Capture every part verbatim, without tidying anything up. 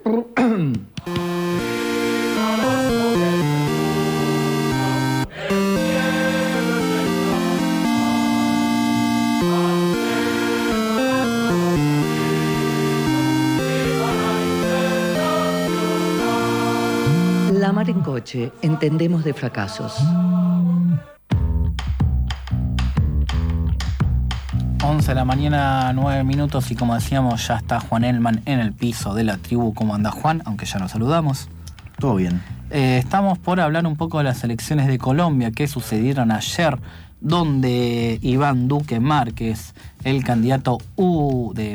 La Mar en Coche, entendemos de fracasos. once de la mañana, nueve minutos, y como decíamos, ya está Juan Elman en el piso de la tribu. ¿Cómo anda, Juan? Aunque ya nos saludamos. Todo bien. Eh, estamos por hablar un poco de las elecciones de Colombia que sucedieron ayer, donde Iván Duque Márquez, el candidato U de,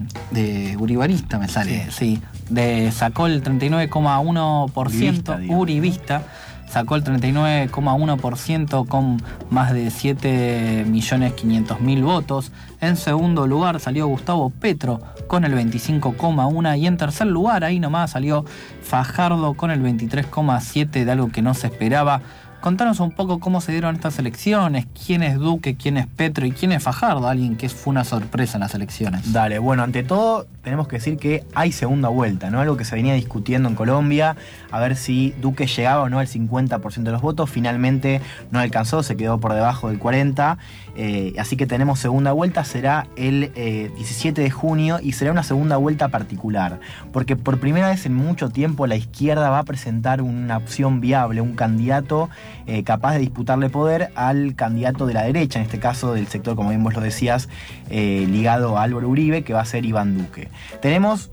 de Uribarista, me sale, sí, sí de, sacó el treinta y nueve coma uno por ciento, Uribista, Uribista, sacó el treinta y nueve coma uno por ciento con más de siete millones quinientos mil votos. En segundo lugar salió Gustavo Petro con el veinticinco coma uno por ciento y en tercer lugar, ahí nomás, salió Fajardo con el veintitrés coma siete por ciento, de algo que no se esperaba. Contanos un poco cómo se dieron estas elecciones, quién es Duque, quién es Petro y quién es Fajardo, alguien que fue una sorpresa en las elecciones. Dale, bueno, ante todo tenemos que decir que hay segunda vuelta, ¿no? Algo que se venía discutiendo en Colombia, a ver si Duque llegaba o no al cincuenta por ciento de los votos. Finalmente no alcanzó, se quedó por debajo del cuarenta por ciento, eh, así que tenemos segunda vuelta, será el eh, diecisiete de junio y será una segunda vuelta particular, porque por primera vez en mucho tiempo la izquierda va a presentar una opción viable, un candidato eh, capaz de disputarle poder al candidato de la derecha, en este caso del sector, como bien vos lo decías, eh, ligado a Álvaro Uribe, que va a ser Iván Duque. Tenemos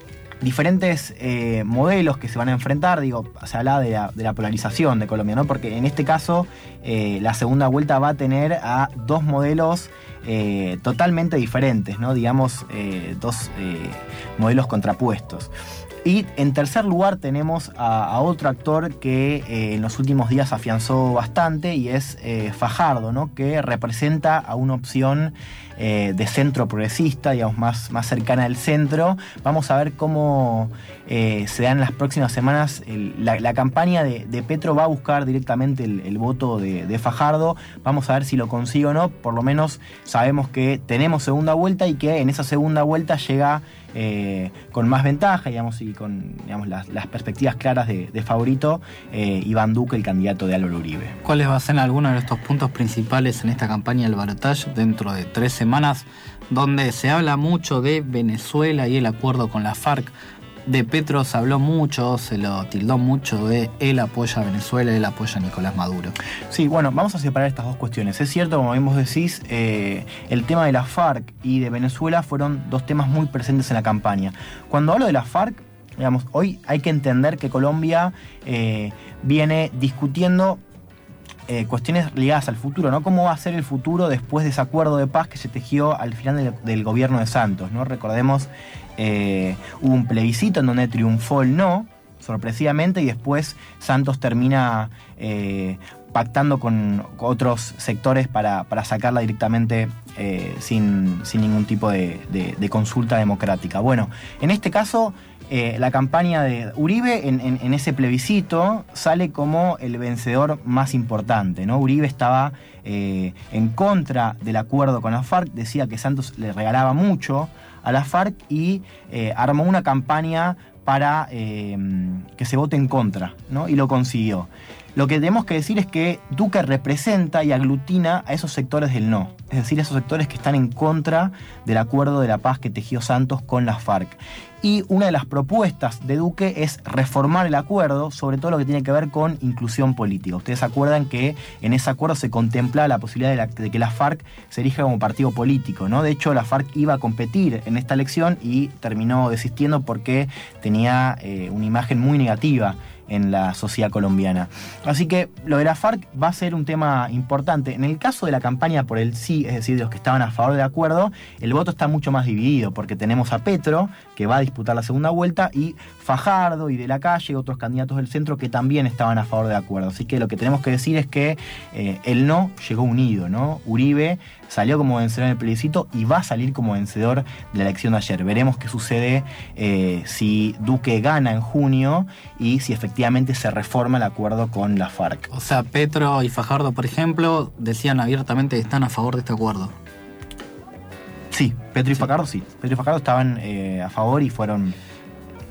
diferentes eh, modelos que se van a enfrentar, digo, se habla de la, de la polarización de Colombia, ¿no? Porque en este caso eh, la segunda vuelta va a tener a dos modelos eh, totalmente diferentes, ¿no? Digamos, eh, dos eh, modelos contrapuestos. Y en tercer lugar tenemos a, a otro actor que eh, en los últimos días afianzó bastante, y es eh, Fajardo, ¿no? Que representa a una opción eh, de centro progresista, digamos, más, más cercana al centro. Vamos a ver cómo eh, se dan en las próximas semanas. El, la, la campaña de, de Petro va a buscar directamente el, el voto de, de Fajardo. Vamos a ver si lo consigue o no. Por lo menos sabemos que tenemos segunda vuelta y que en esa segunda vuelta llega Eh, con más ventaja, digamos, y con digamos, las, las perspectivas claras de, de favorito, eh, Iván Duque, el candidato de Álvaro Uribe. ¿Cuáles van a ser algunos de estos puntos principales en esta campaña del balotaje dentro de tres semanas, donde se habla mucho de Venezuela y el acuerdo con la FARC? De Petro se habló mucho, se lo tildó mucho de él apoya a Venezuela, él apoya a Nicolás Maduro. Sí, bueno, vamos a separar estas dos cuestiones. Es cierto, como bien vos decís, eh, el tema de la FARC y de Venezuela fueron dos temas muy presentes en la campaña. Cuando hablo de la FARC, digamos, hoy hay que entender que Colombia eh, viene discutiendo Eh, cuestiones ligadas al futuro, ¿no? ¿Cómo va a ser el futuro después de ese acuerdo de paz que se tejió al final del, del gobierno de Santos, ¿no? Recordemos, eh, hubo un plebiscito en donde triunfó el no, sorpresivamente, y después Santos termina eh, pactando con otros sectores para, para sacarla directamente eh, sin, sin ningún tipo de, de, de consulta democrática. Bueno, en este caso, Eh, la campaña de Uribe en, en, en ese plebiscito sale como el vencedor más importante, ¿no? Uribe estaba eh, en contra del acuerdo con la FARC, decía que Santos le regalaba mucho a la FARC y eh, armó una campaña para eh, que se vote en contra, ¿no? Y lo consiguió. Lo que tenemos que decir es que Duque representa y aglutina a esos sectores del no, es decir, esos sectores que están en contra del acuerdo de la paz que tejió Santos con la FARC. Y una de las propuestas de Duque es reformar el acuerdo, sobre todo lo que tiene que ver con inclusión política. Ustedes se acuerdan que en ese acuerdo se contemplaba la posibilidad de, la, de que la FARC se erija como partido político, ¿no? De hecho, la FARC iba a competir en esta elección y terminó desistiendo porque tenía eh, una imagen muy negativa en la sociedad colombiana. Así que lo de la FARC va a ser un tema importante. En el caso de la campaña por el sí, es decir, de los que estaban a favor del acuerdo, el voto está mucho más dividido, porque tenemos a Petro, que va a disputar la segunda vuelta, y Fajardo y De la Calle, otros candidatos del centro que también estaban a favor del acuerdo. Así que lo que tenemos que decir es que eh, el no llegó unido, ¿no? Uribe salió como vencedor en el plebiscito y va a salir como vencedor de la elección de ayer. Veremos qué sucede eh, si Duque gana en junio y si efectivamente se reforma el acuerdo con la FARC. O sea, Petro y Fajardo, por ejemplo, decían abiertamente que están a favor de este acuerdo. Sí, Petro y sí. Fajardo sí. Petro y Fajardo estaban eh, a favor y fueron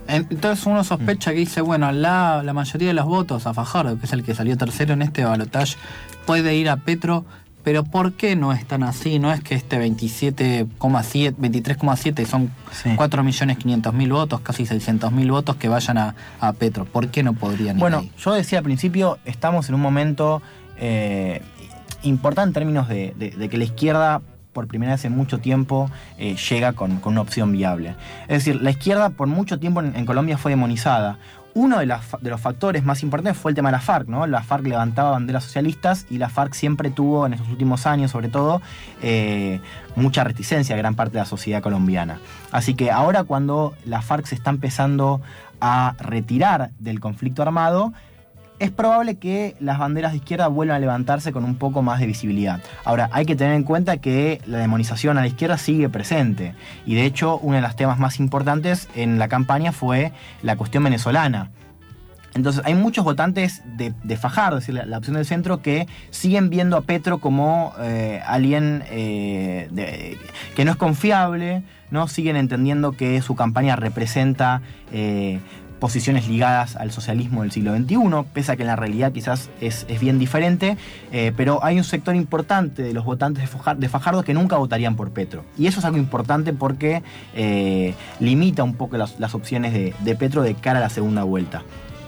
Entonces uno sospecha que dice, bueno, la, la mayoría de los votos a Fajardo, que es el que salió tercero en este balotaje, puede ir a Petro, pero ¿por qué no es tan así? No es que este veintisiete coma siete, veintitrés coma siete son sí. cuatro millones quinientos mil votos, casi seiscientos mil votos que vayan a, a Petro. ¿Por qué no podrían ir Bueno, ahí? Yo decía al principio, estamos en un momento eh, importante en términos de, de, de que la izquierda por primera vez en mucho tiempo eh, llega con, con una opción viable. Es decir, la izquierda por mucho tiempo en, en Colombia fue demonizada. Uno de, las, de los factores más importantes fue el tema de la FARC, ¿no? La FARC levantaba banderas socialistas y la FARC siempre tuvo, en estos últimos años sobre todo, eh, mucha reticencia a gran parte de la sociedad colombiana. Así que ahora cuando la FARC se está empezando a retirar del conflicto armado, es probable que las banderas de izquierda vuelvan a levantarse con un poco más de visibilidad. Ahora, hay que tener en cuenta que la demonización a la izquierda sigue presente. Y de hecho, uno de los temas más importantes en la campaña fue la cuestión venezolana. Entonces, hay muchos votantes de, de Fajardo, es decir, la, la opción del centro, que siguen viendo a Petro como eh, alguien eh, de, que no es confiable, ¿no? Siguen entendiendo que su campaña representa Eh, posiciones ligadas al socialismo del siglo veintiuno, pese a que en la realidad quizás es, es bien diferente, eh, pero hay un sector importante de los votantes de Fajardo, de Fajardo que nunca votarían por Petro. Y eso es algo importante porque eh, limita un poco las, las opciones de, de Petro de cara a la segunda vuelta.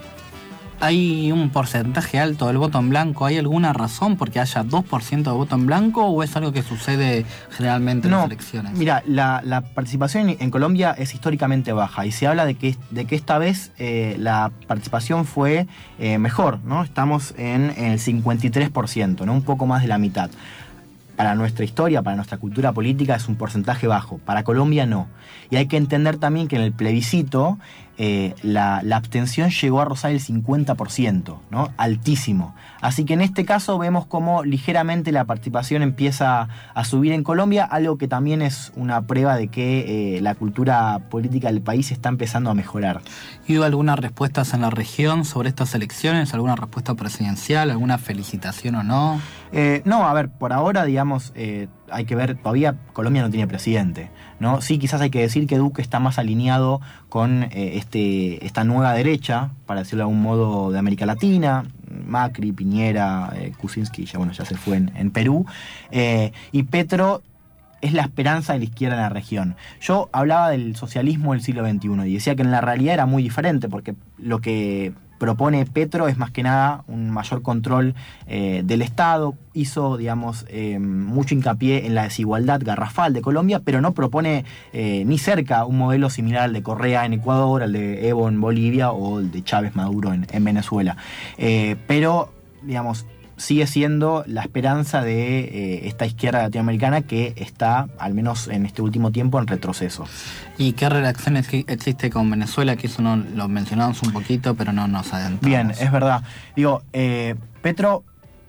¿Hay un porcentaje alto del voto en blanco? ¿Hay alguna razón porque haya dos por ciento de voto en blanco o es algo que sucede generalmente en no, las elecciones? Mira, la, la participación en Colombia es históricamente baja y se habla de que, de que esta vez eh, la participación fue eh, mejor, ¿no? Estamos en, en el cincuenta y tres por ciento, ¿no? Un poco más de la mitad. Para nuestra historia, para nuestra cultura política es un porcentaje bajo, para Colombia no. Y hay que entender también que en el plebiscito eh, la, la abstención llegó a rozar el cincuenta por ciento, ¿no? Altísimo. Así que en este caso vemos cómo ligeramente la participación empieza a subir en Colombia, algo que también es una prueba de que eh, la cultura política del país está empezando a mejorar. ¿Y hubo algunas respuestas en la región sobre estas elecciones? ¿Alguna respuesta presidencial? ¿Alguna felicitación o no? Eh, no, a ver, por ahora, digamos, eh, hay que ver, todavía Colombia no tiene presidente, ¿no? Sí, quizás hay que decir que Duque está más alineado con eh, este, esta nueva derecha, para decirlo de algún modo, de América Latina, Macri, Piñera, eh, Kuczynski, ya, bueno, ya se fue en, en Perú, eh, y Petro es la esperanza de la izquierda en la región. Yo hablaba del socialismo del siglo veintiuno y decía que en la realidad era muy diferente, porque lo que propone Petro es más que nada un mayor control eh, del Estado, hizo, digamos, eh, mucho hincapié en la desigualdad garrafal de Colombia, pero no propone eh, ni cerca un modelo similar al de Correa en Ecuador, al de Evo en Bolivia o el de Chávez Maduro en, en Venezuela. Eh, pero, digamos, sigue siendo la esperanza de eh, esta izquierda latinoamericana que está, al menos en este último tiempo, en retroceso. ¿Y qué relación existe con Venezuela? Que eso no lo mencionamos un poquito, pero no nos adentramos. Bien, es verdad. Digo, eh, Petro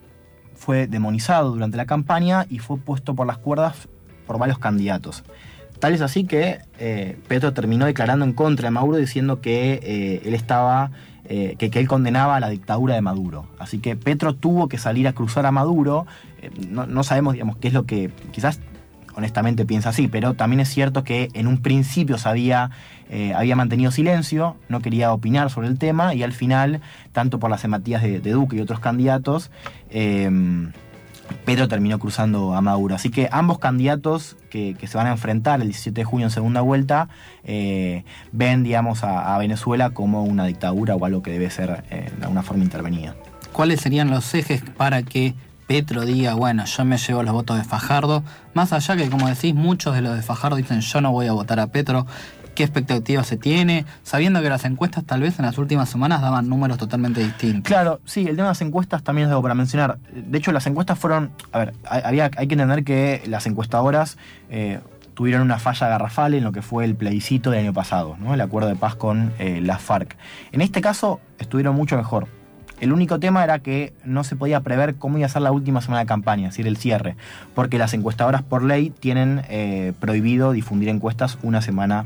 fue demonizado durante la campaña y fue puesto por las cuerdas por varios candidatos. Tal es así que eh, Petro terminó declarando en contra de Maduro, diciendo que eh, él estaba... Eh, que, que él condenaba a la dictadura de Maduro. Así que Petro tuvo que salir a cruzar a Maduro. Eh, no, no sabemos, digamos, qué es lo que quizás honestamente piensa así, pero también es cierto que en un principio sabía, eh, había mantenido silencio, no quería opinar sobre el tema y al final, tanto por las empatías de, de Duque y otros candidatos, eh, Petro terminó cruzando a Maduro. Así que ambos candidatos que, que se van a enfrentar el diecisiete de junio en segunda vuelta eh, ven, digamos, a, a Venezuela como una dictadura o algo que debe ser eh, de alguna forma intervenida. ¿Cuáles serían los ejes para que Petro diga, bueno, yo me llevo los votos de Fajardo? Más allá que, como decís, muchos de los de Fajardo dicen, yo no voy a votar a Petro. ¿Qué expectativas se tiene? Sabiendo que las encuestas tal vez en las últimas semanas daban números totalmente distintos. Claro, sí, el tema de las encuestas también es algo para mencionar. De hecho, las encuestas fueron... A ver, había, hay que entender que las encuestadoras eh, tuvieron una falla garrafal en lo que fue el plebiscito del año pasado, ¿no? El acuerdo de paz con eh, la FARC. En este caso, estuvieron mucho mejor. El único tema era que no se podía prever cómo iba a ser la última semana de campaña, es decir, el cierre, porque las encuestadoras por ley tienen eh, prohibido difundir encuestas una semana.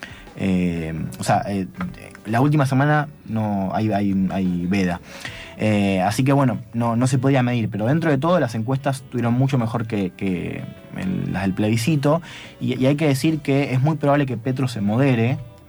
Eh, o sea, eh, la última semana no hay, hay, hay veda. Eh, así que bueno, no, no se podía medir, pero dentro de todo las encuestas tuvieron mucho mejor que, que el, las del plebiscito y, y hay que decir que es muy probable que Petro se modere,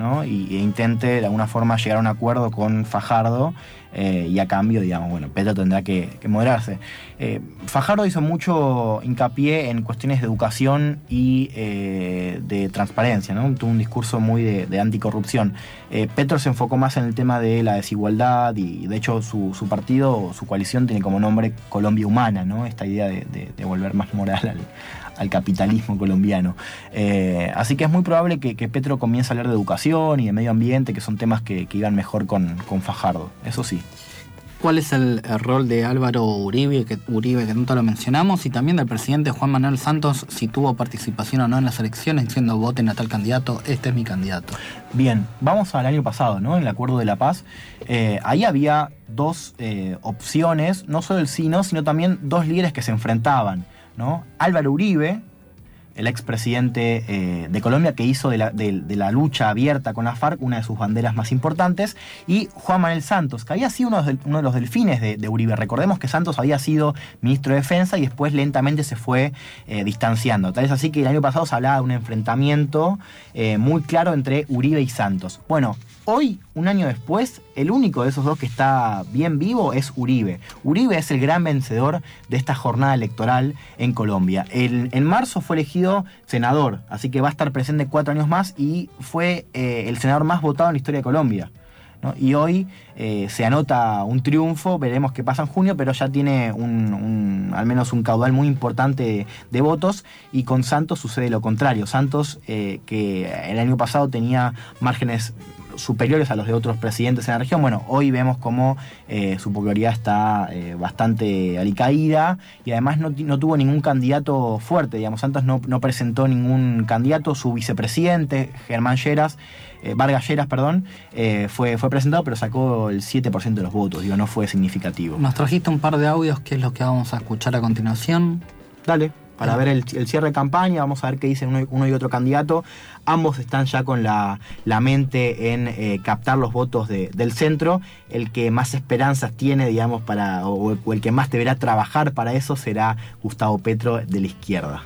¿no? Y, e intente de alguna forma llegar a un acuerdo con Fajardo, eh, y a cambio, digamos, bueno, Petro tendrá que, que moderarse. Eh, Fajardo hizo mucho hincapié en cuestiones de educación y eh, de transparencia, ¿no? Tuvo un discurso muy de, de anticorrupción. Eh, Petro se enfocó más en el tema de la desigualdad y, de hecho, su, su partido, su coalición tiene como nombre Colombia Humana, ¿no? Esta idea de, de, de volver más moral al, al capitalismo colombiano. Eh, así que es muy probable que, que Petro comience a hablar de educación y de medio ambiente, que son temas que, que iban mejor con, con Fajardo, eso sí. ¿Cuál es el, el rol de Álvaro Uribe que, Uribe, que tanto lo mencionamos, y también del presidente Juan Manuel Santos, si tuvo participación o no en las elecciones, diciendo voten a tal candidato, este es mi candidato? Bien, vamos al año pasado, ¿no? En el Acuerdo de la Paz, eh, ahí había dos eh, opciones, no solo el sí, no, sino también dos líderes que se enfrentaban, ¿no? Álvaro Uribe, el expresidente eh, de Colombia, que hizo de la, de, de la lucha abierta con la FARC una de sus banderas más importantes, y Juan Manuel Santos, que había sido uno de, uno de los delfines de, de Uribe. Recordemos que Santos había sido ministro de Defensa y después lentamente se fue eh, distanciando. Tal es así que el año pasado se hablaba de un enfrentamiento eh, muy claro entre Uribe y Santos. Bueno, hoy, un año después, el único de esos dos que está bien vivo es Uribe. Uribe es el gran vencedor de esta jornada electoral en Colombia. El, en marzo fue elegido senador, así que va a estar presente cuatro años más y fue eh, el senador más votado en la historia de Colombia, ¿no? Y hoy eh, se anota un triunfo, veremos qué pasa en junio, pero ya tiene un, un, al menos un caudal muy importante de, de votos, y con Santos sucede lo contrario. Santos, eh, que el año pasado tenía márgenes superiores a los de otros presidentes en la región, bueno, hoy vemos como eh, su popularidad está eh, bastante alicaída, y además no, no tuvo ningún candidato fuerte, digamos. Santos no, no presentó ningún candidato. Su vicepresidente, Germán Lleras, eh, Vargas Lleras, perdón, eh, fue, fue presentado, pero sacó el siete por ciento de los votos, digo, no fue significativo. Nos trajiste un par de audios, que es lo que vamos a escuchar a continuación. Dale. Para ver el, el cierre de campaña, vamos a ver qué dicen uno, uno y otro candidato. Ambos están ya con la, la mente en eh, captar los votos de, del centro. El que más esperanzas tiene, digamos, para o, o el que más deberá trabajar para eso será Gustavo Petro, de la izquierda.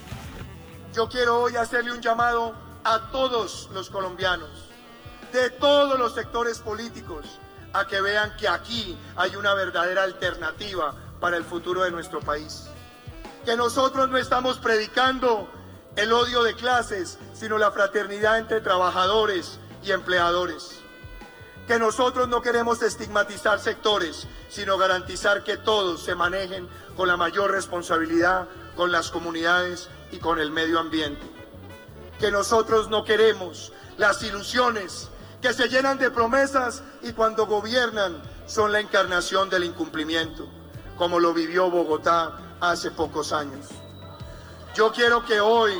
Yo quiero hoy hacerle un llamado a todos los colombianos, de todos los sectores políticos, a que vean que aquí hay una verdadera alternativa para el futuro de nuestro país. Que nosotros no estamos predicando el odio de clases, sino la fraternidad entre trabajadores y empleadores. Que nosotros no queremos estigmatizar sectores, sino garantizar que todos se manejen con la mayor responsabilidad con las comunidades y con el medio ambiente. Que nosotros no queremos las ilusiones que se llenan de promesas y cuando gobiernan son la encarnación del incumplimiento, como lo vivió Bogotá hace pocos años. Yo quiero que hoy,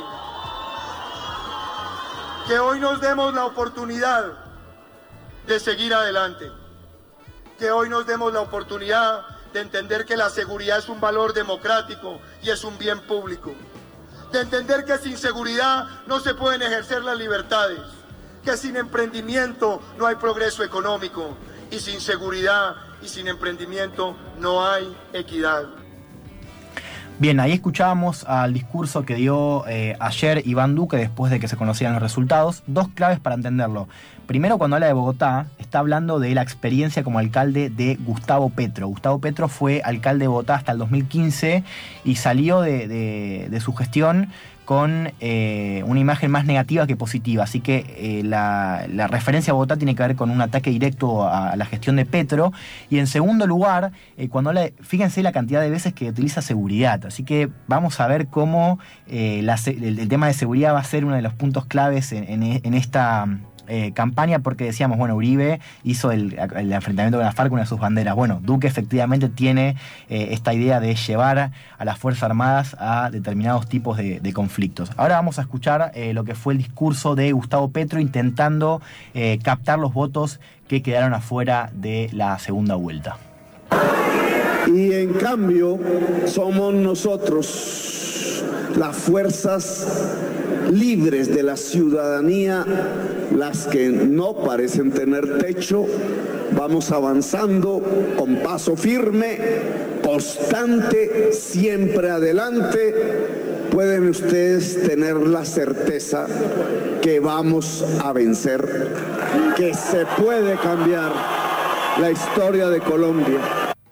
que hoy nos demos la oportunidad de seguir adelante, que hoy nos demos la oportunidad de entender que la seguridad es un valor democrático y es un bien público, de entender que sin seguridad no se pueden ejercer las libertades, que sin emprendimiento no hay progreso económico, y sin seguridad y sin emprendimiento no hay equidad. Bien, ahí escuchábamos al discurso que dio eh, ayer Iván Duque después de que se conocieran los resultados. Dos claves para entenderlo. Primero, cuando habla de Bogotá, está hablando de la experiencia como alcalde de Gustavo Petro. Gustavo Petro fue alcalde de Bogotá hasta el dos mil quince y salió de, de, de su gestión con eh, una imagen más negativa que positiva. Así que eh, la, la referencia a Bogotá tiene que ver con un ataque directo a, a la gestión de Petro. Y en segundo lugar, eh, cuando habla de, fíjense la cantidad de veces que utiliza seguridad. Así que vamos a ver cómo eh, la, el, el tema de seguridad va a ser uno de los puntos claves en, en, en esta eh, campaña, porque decíamos, bueno, Uribe hizo el, el enfrentamiento con la FARC, una de sus banderas. Bueno, Duque efectivamente tiene eh, esta idea de llevar a las Fuerzas Armadas a determinados tipos de, de conflictos. Ahora vamos a escuchar eh, lo que fue el discurso de Gustavo Petro intentando eh, captar los votos que quedaron afuera de la segunda vuelta. Y en cambio somos nosotros, las fuerzas libres de la ciudadanía, las que no parecen tener techo. Vamos avanzando con paso firme, constante, siempre adelante, pueden ustedes tener la certeza que vamos a vencer, que se puede cambiar la historia de Colombia.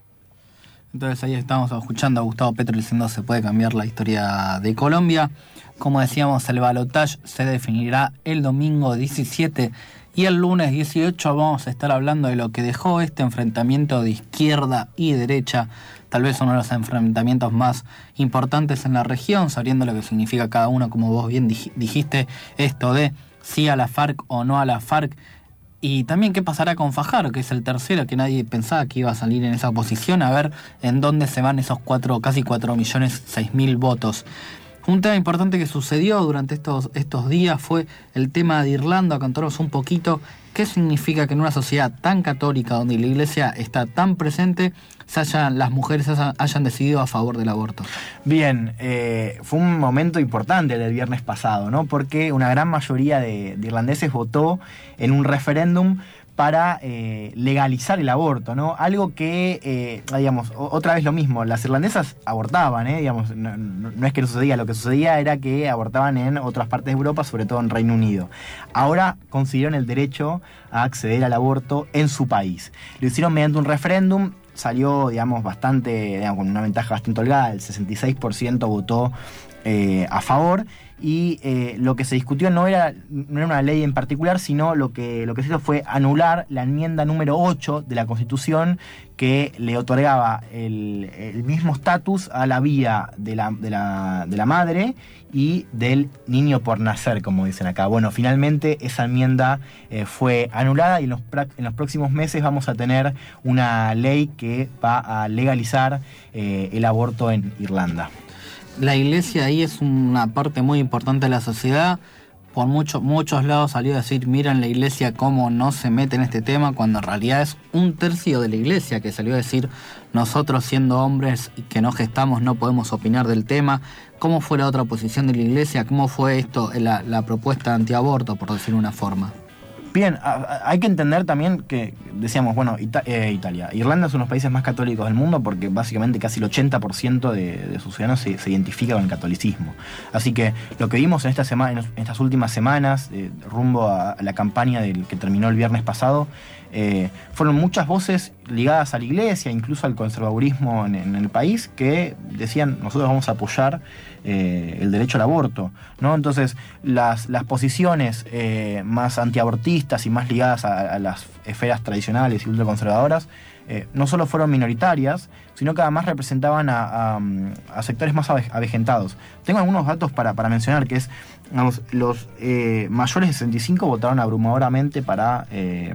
Entonces ahí estamos escuchando a Gustavo Petro diciendo se puede cambiar la historia de Colombia. Como decíamos, el balotaje se definirá el domingo diecisiete y el lunes dieciocho vamos a estar hablando de lo que dejó este enfrentamiento de izquierda y derecha, tal vez uno de los enfrentamientos más importantes en la región, sabiendo lo que significa cada uno, como vos bien dijiste, esto de sí a la FARC o no a la FARC. Y también qué pasará con Fajardo, que es el tercero, que nadie pensaba que iba a salir en esa posición, a ver en dónde se van esos cuatro, casi cuatro millones seis mil votos. Un tema importante que sucedió durante estos, estos días fue el tema de Irlanda. Contanos un poquito qué significa que en una sociedad tan católica, donde la iglesia está tan presente, se hayan, las mujeres hayan, hayan decidido a favor del aborto. Bien, eh, fue un momento importante el del viernes pasado, ¿no? Porque una gran mayoría de, de irlandeses votó en un referéndum para eh, legalizar el aborto, ¿no? Algo que, eh, digamos, otra vez lo mismo, las irlandesas abortaban, ¿eh? Digamos, no, no, no es que no sucedía, lo que sucedía era que abortaban en otras partes de Europa, sobre todo en Reino Unido. Ahora consiguieron el derecho a acceder al aborto en su país. Lo hicieron mediante un referéndum, salió, digamos, bastante, digamos, con una ventaja bastante holgada, el sesenta y seis por ciento votó eh, a favor. Y eh, lo que se discutió no era, no era una ley en particular, sino lo que, lo que se hizo fue anular la enmienda número ocho de la Constitución que le otorgaba el, el mismo estatus a la vida de la, de, la, de la madre y del niño por nacer, como dicen acá. Bueno, finalmente esa enmienda eh, fue anulada y en los, en los próximos meses vamos a tener una ley que va a legalizar eh, el aborto en Irlanda. La iglesia ahí es una parte muy importante de la sociedad. Por mucho, muchos lados salió a decir, miren la iglesia cómo no se mete en este tema, cuando en realidad es un tercio de la iglesia que salió a decir, nosotros siendo hombres y que no gestamos no podemos opinar del tema. ¿Cómo fue la otra posición de la iglesia? ¿Cómo fue esto, la, la propuesta antiaborto, por decirlo de una forma? Bien, hay que entender también que, decíamos, bueno, Ita- eh, Italia, Irlanda es uno de los países más católicos del mundo porque básicamente casi el ochenta por ciento de, de sus ciudadanos se, se identifica con el catolicismo. Así que lo que vimos en, esta sema- en estas últimas semanas, eh, rumbo a, a la campaña del, que terminó el viernes pasado, eh, fueron muchas voces ligadas a la iglesia, incluso al conservadurismo en, en el país, que decían, nosotros vamos a apoyar eh, el derecho al aborto, ¿no? Entonces, las, las posiciones eh, más antiabortistas y más ligadas a, a las esferas tradicionales y ultraconservadoras, eh, no solo fueron minoritarias, sino que además representaban a, a, a sectores más ave, avejentados. Tengo algunos datos para, para mencionar, que es, digamos, los eh, mayores de sesenta y cinco votaron abrumadoramente para... Eh,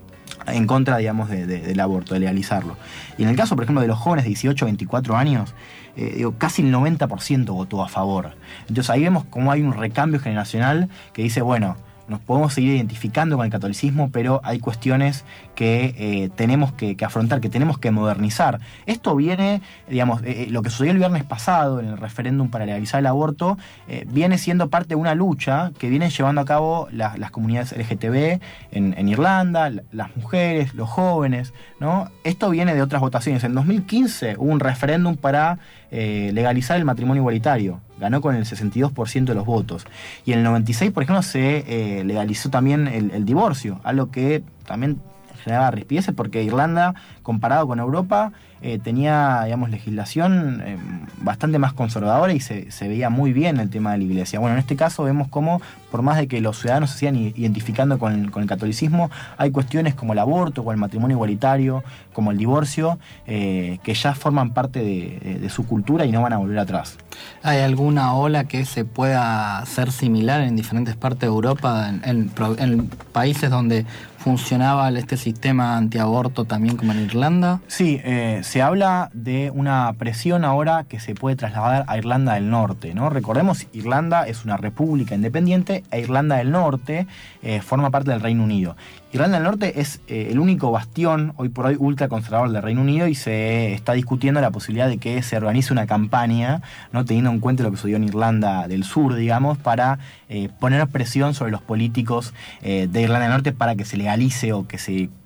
en contra, digamos, de, de, del aborto, de legalizarlo. Y en el caso, por ejemplo, de los jóvenes de dieciocho a veinticuatro años, eh, digo, casi el noventa por ciento votó a favor. Entonces ahí vemos cómo hay un recambio generacional que dice, bueno, nos podemos seguir identificando con el catolicismo, pero hay cuestiones que eh, tenemos que, que afrontar, que tenemos que modernizar. Esto viene, digamos, eh, lo que sucedió el viernes pasado en el referéndum para legalizar el aborto, eh, viene siendo parte de una lucha que vienen llevando a cabo la, las comunidades L G T B en, en Irlanda, las mujeres, los jóvenes, ¿no? Esto viene de otras votaciones. En dos mil quince hubo un referéndum para eh, legalizar el matrimonio igualitario. Ganó con el sesenta y dos por ciento de los votos. Y en el noventa y seis, por ejemplo, se eh, legalizó también el, el divorcio, algo que también generaba rispideces porque Irlanda, comparado con Europa, eh, tenía, digamos, legislación eh, bastante más conservadora y se, se veía muy bien el tema de la iglesia. Bueno, en este caso vemos cómo, por más de que los ciudadanos se sigan identificando con, con el catolicismo, hay cuestiones como el aborto, como el matrimonio igualitario, como el divorcio, eh, que ya forman parte de, de su cultura y no van a volver atrás. ¿Hay alguna ola que se pueda hacer similar en diferentes partes de Europa, en, en, en países donde funcionaba este sistema antiaborto también como en Irlanda? Sí, eh, se habla de una presión ahora que se puede trasladar a Irlanda del Norte, ¿no? Recordemos, Irlanda es una república independiente e Irlanda del Norte eh, forma parte del Reino Unido. Irlanda del Norte es eh, el único bastión hoy por hoy ultraconservador del Reino Unido y se está discutiendo la posibilidad de que se organice una campaña, ¿no? Teniendo en cuenta lo que sucedió en Irlanda del Sur, digamos, para eh, poner presión sobre los políticos eh, de Irlanda del Norte para que se legalice o que se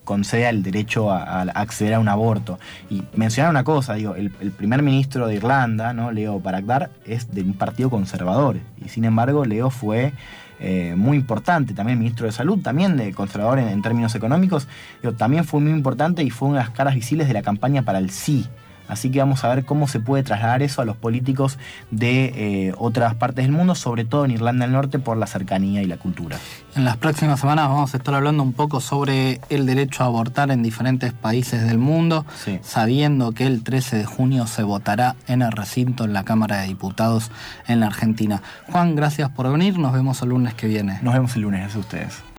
conceda el derecho a, a acceder a un aborto. Y mencionar una cosa, digo, el, el primer ministro de Irlanda, ¿no? Leo Varadkar, es de un partido conservador, y sin embargo Leo fue eh, muy importante, también ministro de Salud, también de conservador en, en términos económicos, digo, también fue muy importante y fue una de las caras visibles de la campaña para el sí. Así que vamos a ver cómo se puede trasladar eso a los políticos de eh, otras partes del mundo, sobre todo en Irlanda del Norte, por la cercanía y la cultura. En las próximas semanas vamos a estar hablando un poco sobre el derecho a abortar en diferentes países del mundo, sí. sabiendo que el trece de junio se votará en el recinto en la Cámara de Diputados en la Argentina. Juan, gracias por venir, nos vemos el lunes que viene. Nos vemos el lunes, gracias a ustedes.